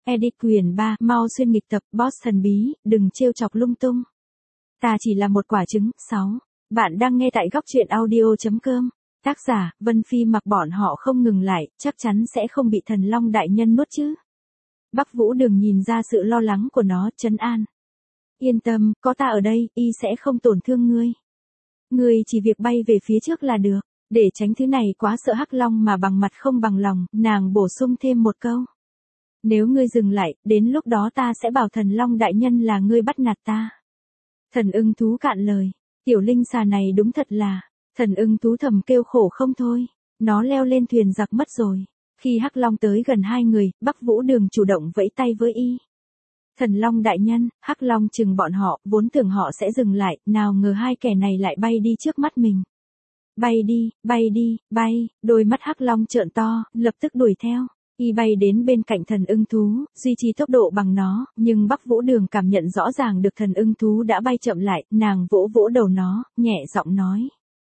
Edit quyền 3, mau xuyên nghịch tập, boss thần bí, đừng trêu chọc lung tung. Ta chỉ là một quả trứng. 6. Bạn đang nghe tại góc truyện audio.com. Tác giả, Vân Phi. Mặc bọn họ không ngừng lại, chắc chắn sẽ không bị thần long đại nhân nuốt chứ. Bắc Vũ Đường nhìn ra sự lo lắng của nó, trấn an. Yên tâm, có ta ở đây, y sẽ không tổn thương ngươi. Ngươi chỉ việc bay về phía trước là được. Để tránh thứ này quá sợ Hắc Long mà bằng mặt không bằng lòng, nàng bổ sung thêm một câu. Nếu ngươi dừng lại, đến lúc đó ta sẽ bảo thần long đại nhân là ngươi bắt nạt ta. Thần ưng thú cạn lời. Tiểu linh xà này đúng thật là. Thần ưng thú thầm kêu khổ không thôi. Nó leo lên thuyền giặc mất rồi. Khi Hắc Long tới gần hai người, Bắc Vũ Đường chủ động vẫy tay với y. Thần long đại nhân, Hắc Long chừng bọn họ, vốn tưởng họ sẽ dừng lại, nào ngờ hai kẻ này lại bay đi trước mắt mình. Bay đi, bay, đôi mắt Hắc Long trợn to, lập tức đuổi theo. Y bay đến bên cạnh thần ưng thú, duy trì tốc độ bằng nó, nhưng Bắc Vũ Đường cảm nhận rõ ràng được thần ưng thú đã bay chậm lại, nàng vỗ vỗ đầu nó, nhẹ giọng nói.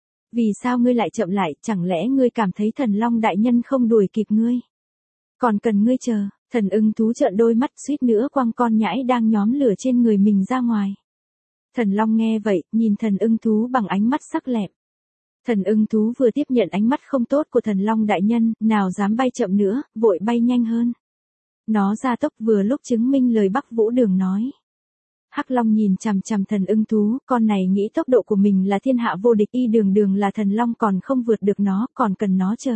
Vì sao ngươi lại chậm lại, chẳng lẽ ngươi cảm thấy thần long đại nhân không đuổi kịp ngươi? Còn cần ngươi chờ, thần ưng thú trợn đôi mắt suýt nữa quăng con nhãi đang nhóm lửa trên người mình ra ngoài. Thần long nghe vậy, nhìn thần ưng thú bằng ánh mắt sắc lẹm. Thần ưng thú vừa tiếp nhận ánh mắt không tốt của thần long đại nhân, nào dám bay chậm nữa, vội bay nhanh hơn. Nó gia tốc vừa lúc chứng minh lời Bắc Vũ Đường nói. Hắc Long nhìn chằm chằm thần ưng thú, con này nghĩ tốc độ của mình là thiên hạ vô địch, y đường đường là thần long còn không vượt được nó, còn cần nó chờ.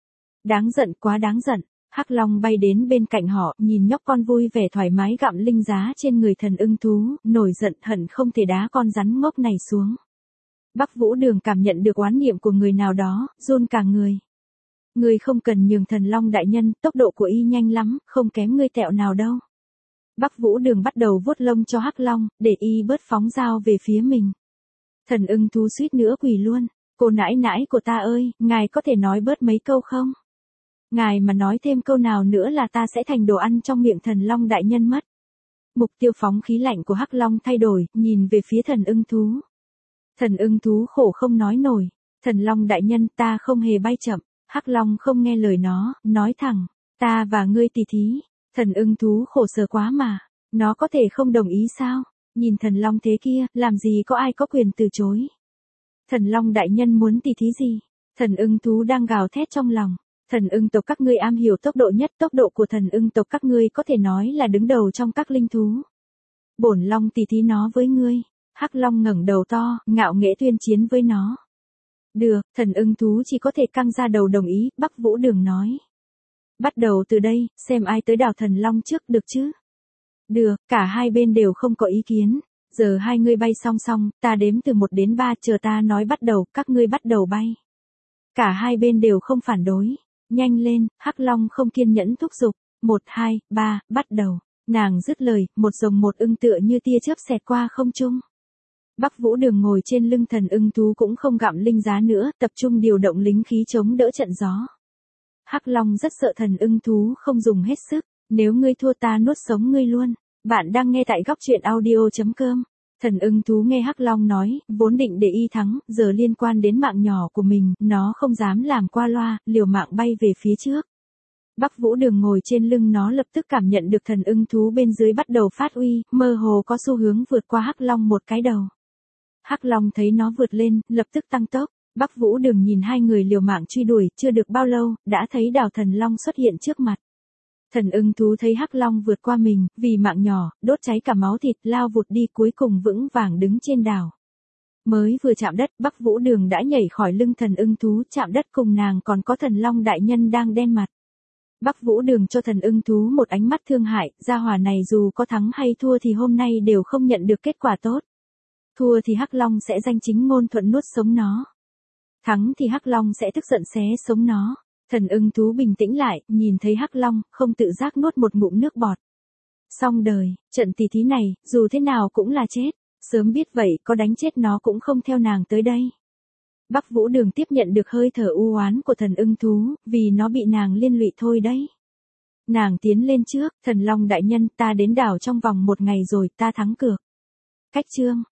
Đáng giận, quá đáng giận. Hắc Long bay đến bên cạnh họ, nhìn nhóc con vui vẻ thoải mái gặm linh giá trên người thần ưng thú, nổi giận hận không thể đá con rắn ngốc này xuống. Bắc Vũ Đường cảm nhận được oán niệm của người nào đó, run cả người. Ngươi không cần nhường thần long đại nhân, tốc độ của y nhanh lắm, không kém ngươi tẹo nào đâu. Bắc Vũ Đường bắt đầu vuốt lông cho Hắc Long, để y bớt phóng dao về phía mình. Thần ưng thú suýt nữa quỳ luôn. Cô nãi nãi của ta ơi, ngài có thể nói bớt mấy câu không? Ngài mà nói thêm câu nào nữa là ta sẽ thành đồ ăn trong miệng thần long đại nhân mất. Mục tiêu phóng khí lạnh của Hắc Long thay đổi, nhìn về phía thần ưng thú. Thần ưng thú khổ không nói nổi. Thần long đại nhân, ta không hề bay chậm. Hắc Long không nghe lời nó, nói thẳng. Ta và ngươi tỉ thí. Thần ưng thú khổ sở quá mà. Nó có thể không đồng ý sao? Nhìn thần long thế kia, làm gì có ai có quyền từ chối. Thần long đại nhân muốn tỉ thí gì? Thần ưng thú đang gào thét trong lòng. Thần ưng tộc các ngươi am hiểu tốc độ nhất, tốc độ của thần ưng tộc các ngươi có thể nói là đứng đầu trong các linh thú. Bổn long tỉ thí nó với ngươi. Hắc Long ngẩng đầu to, ngạo nghễ tuyên chiến với nó. Được, thần ưng thú chỉ có thể căng ra đầu đồng ý, Bắc Vũ Đường nói. Bắt đầu từ đây, xem ai tới đảo thần long trước được chứ? Được, cả hai bên đều không có ý kiến. Giờ hai ngươi bay song song, ta đếm từ 1 đến 3, chờ ta nói bắt đầu, các ngươi bắt đầu bay. Cả hai bên đều không phản đối. Nhanh lên, Hắc Long không kiên nhẫn thúc giục. 1, 2, 3, bắt đầu. Nàng dứt lời, một rồng một ưng tựa như tia chớp xẹt qua không trung. Bắc Vũ Đường ngồi trên lưng thần ưng thú cũng không gặm linh giá nữa, tập trung điều động lính khí chống đỡ trận gió. Hắc Long rất sợ thần ưng thú không dùng hết sức, nếu ngươi thua ta nuốt sống ngươi luôn. Bạn đang nghe tại góc truyện audio.com. Thần ưng thú nghe Hắc Long nói, vốn định để y thắng, giờ liên quan đến mạng nhỏ của mình, nó không dám làm qua loa, liều mạng bay về phía trước. Bắc Vũ Đường ngồi trên lưng nó lập tức cảm nhận được thần ưng thú bên dưới bắt đầu phát uy, mơ hồ có xu hướng vượt qua Hắc Long một cái đầu. Hắc Long thấy nó vượt lên, lập tức tăng tốc. Bắc Vũ Đường nhìn hai người liều mạng truy đuổi, chưa được bao lâu, đã thấy đảo thần long xuất hiện trước mặt. Thần ưng thú thấy Hắc Long vượt qua mình, vì mạng nhỏ, đốt cháy cả máu thịt, lao vụt đi cuối cùng vững vàng đứng trên đảo. Mới vừa chạm đất, Bắc Vũ Đường đã nhảy khỏi lưng thần ưng thú, chạm đất cùng nàng còn có thần long đại nhân đang đen mặt. Bắc Vũ Đường cho thần ưng thú một ánh mắt thương hại, gia hỏa này dù có thắng hay thua thì hôm nay đều không nhận được kết quả tốt. Thua thì Hắc Long sẽ danh chính ngôn thuận nuốt sống nó. Thắng thì Hắc Long sẽ tức giận xé sống nó. Thần ưng thú bình tĩnh lại, nhìn thấy Hắc Long, không tự giác nuốt một ngụm nước bọt. Xong đời, trận tỉ thí này, dù thế nào cũng là chết. Sớm biết vậy, có đánh chết nó cũng không theo nàng tới đây. Bắc Vũ Đường tiếp nhận được hơi thở u oán của thần ưng thú, vì nó bị nàng liên lụy thôi đấy. Nàng tiến lên trước, thần long đại nhân, ta đến đảo trong vòng 1 ngày rồi, ta thắng cược. Cách chương,